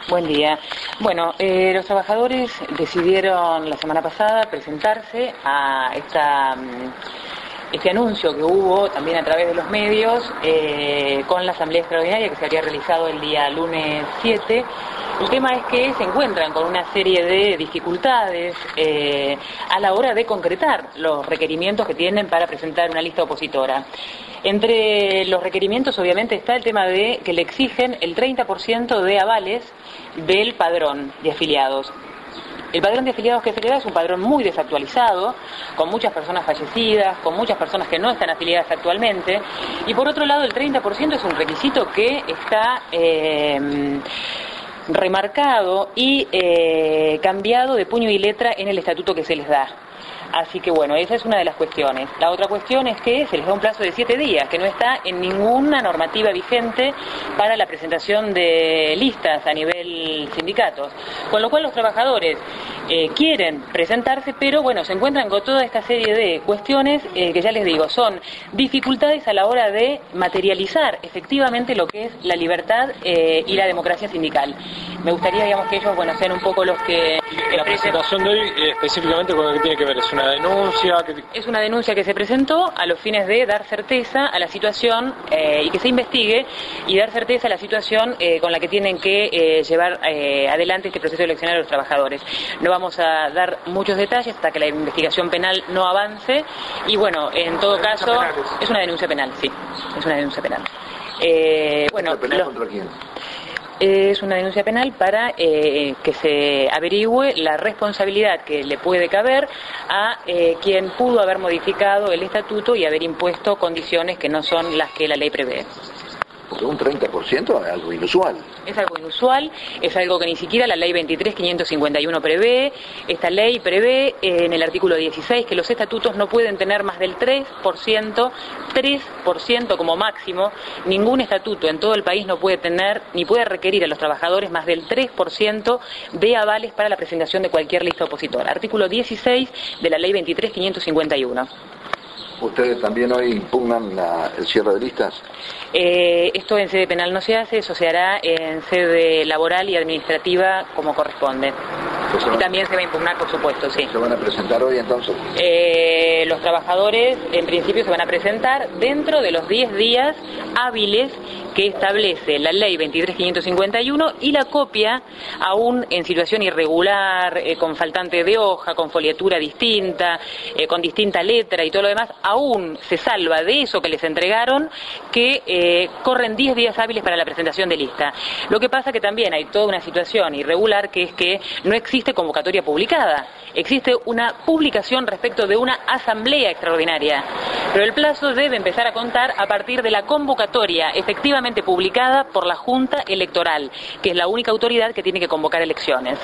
Buen día. Bueno, los trabajadores decidieron la semana pasada presentarse a este anuncio que hubo también a través de los medios con la asamblea extraordinaria que se había realizado el día lunes 7. El tema es que se encuentran con una serie de dificultades a la hora de concretar los requerimientos que tienen para presentar una lista opositora. Entre los requerimientos obviamente está el tema de que le exigen el 30% de avales del padrón de afiliados. El padrón de afiliados que se le da es un padrón muy desactualizado, con muchas personas fallecidas, con muchas personas que no están afiliadas actualmente, y por otro lado el 30% es un requisito que está remarcado y cambiado de puño y letra en el estatuto que se les da. Así que bueno, esa es una de las cuestiones. La otra cuestión es que se les da un plazo de 7 días, que no está en ninguna normativa vigente para la presentación de listas a nivel sindicatos. Con lo cual los trabajadores quieren presentarse, pero bueno, se encuentran con toda esta serie de cuestiones que ya les digo, son dificultades a la hora de materializar efectivamente lo que es la libertad y la democracia sindical. Me gustaría, digamos, que ellos, bueno, sean un poco los que... La presentación de hoy, específicamente con lo que tiene que ver, es una denuncia... Es una denuncia que se presentó a los fines de dar certeza a la situación y que se investigue y dar certeza a la situación con la que tienen que llevar adelante este proceso eleccionario de los trabajadores. No vamos a dar muchos detalles hasta que la investigación penal no avance y bueno, en todo caso... Es una denuncia penal, sí, es una denuncia penal. Bueno, ¿penal contra quién? Es una denuncia penal para que se averigüe la responsabilidad que le puede caber a quien pudo haber modificado el estatuto y haber impuesto condiciones que no son las que la ley prevé. Porque un 30% es algo inusual. Es algo inusual, es algo que ni siquiera la ley 23.551 prevé. Esta ley prevé en el artículo 16 que los estatutos no pueden tener más del 3% como máximo. Ningún estatuto en todo el país no puede tener, ni puede requerir a los trabajadores más del 3% de avales para la presentación de cualquier lista opositora. Artículo 16 de la ley 23.551. ¿Ustedes también hoy impugnan el cierre de listas? Esto en sede penal no se hace, eso se hará en sede laboral y administrativa como corresponde. Y también se va a impugnar, por supuesto, sí. ¿Se van a presentar hoy entonces? Los trabajadores en principio se van a presentar dentro de los 10 días hábiles que establece la ley 23.551 y la copia, aún en situación irregular, con faltante de hoja, con foliatura distinta, con distinta letra y todo lo demás, aún se salva de eso que les entregaron, que corren 10 días hábiles para la presentación de lista. Lo que pasa que también hay toda una situación irregular, que es que no existe convocatoria publicada. Existe una publicación respecto de una asamblea extraordinaria, pero el plazo debe empezar a contar a partir de la convocatoria efectivamente publicada por la Junta Electoral, que es la única autoridad que tiene que convocar elecciones.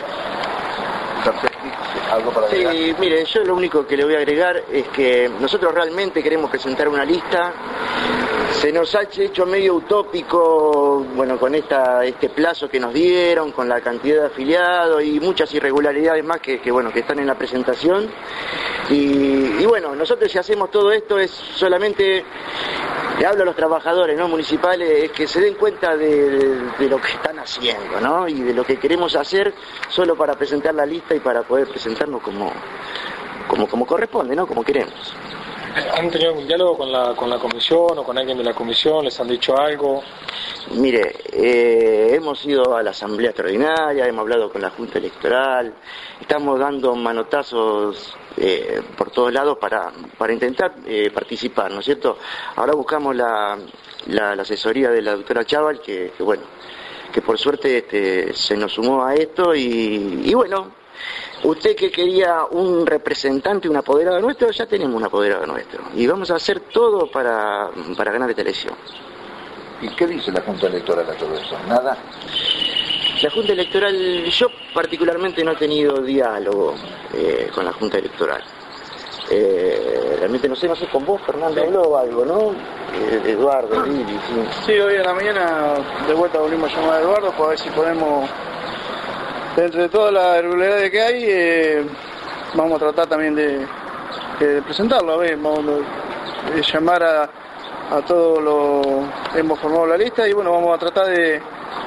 ¿Algo para agregar? Sí, mire, yo lo único que le voy a agregar es que nosotros realmente queremos presentar una lista. Se nos ha hecho medio utópico, bueno, con este plazo que nos dieron, con la cantidad de afiliados y muchas irregularidades más que están en la presentación. Y bueno, nosotros si hacemos todo esto es solamente, le hablo a los trabajadores municipales, es que se den cuenta de lo que están haciendo, ¿no? Y de lo que queremos hacer solo para presentar la lista y para poder presentarnos como corresponde, ¿no? Como queremos. ¿Han tenido un diálogo con la comisión o con alguien de la comisión? ¿Les han dicho algo? Mire, hemos ido a la asamblea extraordinaria, hemos hablado con la Junta Electoral, estamos dando manotazos por todos lados para intentar participar, ¿no es cierto? Ahora buscamos la asesoría de la doctora Chaval, que por suerte se nos sumó a esto y bueno, usted que quería un representante, un apoderado nuestro, ya tenemos un apoderado nuestro. Y vamos a hacer todo para ganar esta elección. ¿Y qué dice la Junta Electoral a todo eso? ¿Nada? La Junta Electoral, yo particularmente no he tenido diálogo con la Junta Electoral. Realmente no sé con vos, Fernando, habló algo, ¿no? Eduardo, Lili, sí. Sí, hoy a la mañana de vuelta volvimos a llamar a Eduardo para ver si podemos... Entre todas las irregularidades que hay, vamos a tratar también de presentarlo, a ver, vamos a llamar a todos los... Hemos formado la lista y bueno, vamos a tratar de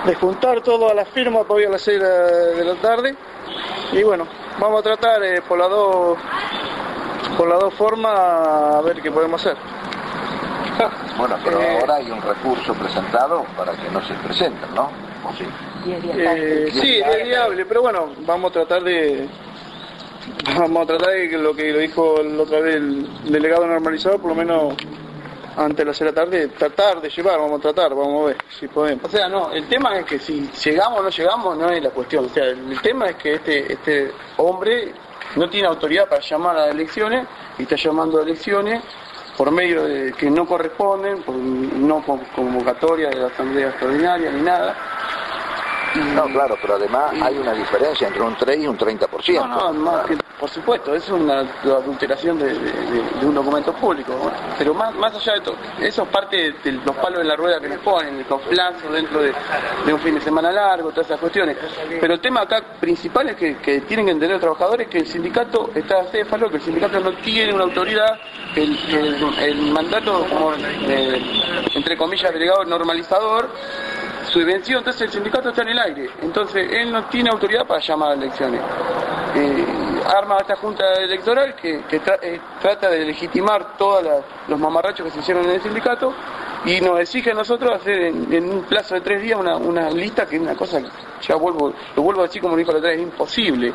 juntar todas las firmas para hoy a las 6 de la tarde. Y bueno, vamos a tratar por las dos formas a ver qué podemos hacer. Bueno, pero ahora hay un recurso presentado para que no se presenten, ¿no? ¿O sí? Sí, es viable, pero bueno, vamos a tratar de que lo que lo dijo la otra vez el delegado normalizador, por lo menos antes de las 6 de la tarde, tratar de llevar, vamos a ver si podemos. O sea, no, el tema es que si llegamos o no llegamos no es la cuestión. O sea, el tema es que este hombre no tiene autoridad para llamar a las elecciones y está llamando a elecciones por medio de que no corresponden, por no convocatoria de la Asamblea Extraordinaria ni nada. No, claro, pero además hay una diferencia entre un 3 y un 30%. No, más que, por supuesto, es una adulteración de un documento público. Pero más allá de todo, eso es parte de los palos de la rueda que nos ponen, los plazos dentro de un fin de semana largo, todas esas cuestiones. Pero el tema acá principal es que tienen que entender los trabajadores que el sindicato está acéfalo, que el sindicato no tiene una autoridad, que el mandato, como entre comillas, delegado normalizador, su venció, entonces el sindicato está en el aire, entonces él no tiene autoridad para llamar a elecciones. Arma esta junta electoral que trata de legitimar todos los mamarrachos que se hicieron en el sindicato y nos exige a nosotros hacer en un plazo de 3 días una lista que es una cosa que ya lo vuelvo a decir como lo dijo la otra vez, es imposible.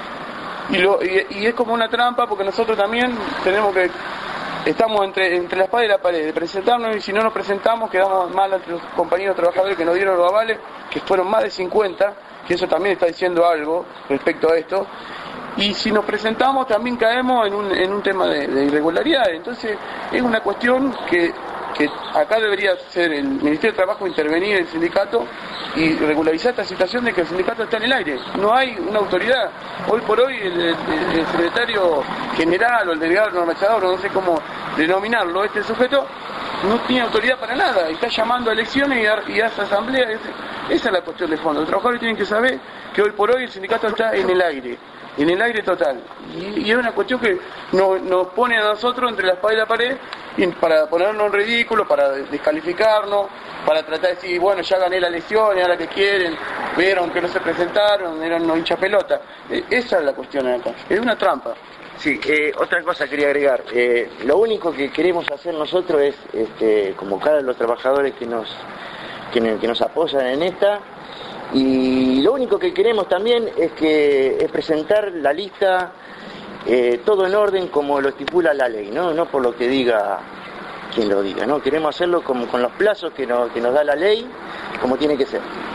Y es como una trampa porque nosotros también tenemos que estamos entre la espada y la pared de presentarnos, y si no nos presentamos quedamos mal entre los compañeros trabajadores que nos dieron los avales, que fueron más de 50, que eso también está diciendo algo respecto a esto, y si nos presentamos también caemos en un tema de irregularidades. Entonces es una cuestión que acá debería ser el Ministerio de Trabajo intervenir el sindicato y regularizar esta situación de que el sindicato está en el aire. No hay una autoridad. Hoy por hoy el secretario general o el delegado normalizador, no sé cómo denominarlo, este sujeto no tiene autoridad para nada y está llamando a elecciones y hace asamblea. Esa es la cuestión de fondo. Los trabajadores tienen que saber que hoy por hoy el sindicato está en el aire total. Y es una cuestión que nos pone a nosotros entre la espada y la pared para ponernos en ridículo, para descalificarnos, para tratar de decir, bueno, ya gané las elecciones, ahora que quieren, vieron que no se presentaron, eran unos hinchas pelota. Esa es la cuestión acá, es una trampa. Sí, otra cosa quería agregar. Lo único que queremos hacer nosotros es convocar a los trabajadores que nos apoyan en esta. Y lo único que queremos también es presentar la lista todo en orden como lo estipula la ley, no por lo que diga quien lo diga, ¿no? Queremos hacerlo con los plazos que nos da la ley, como tiene que ser.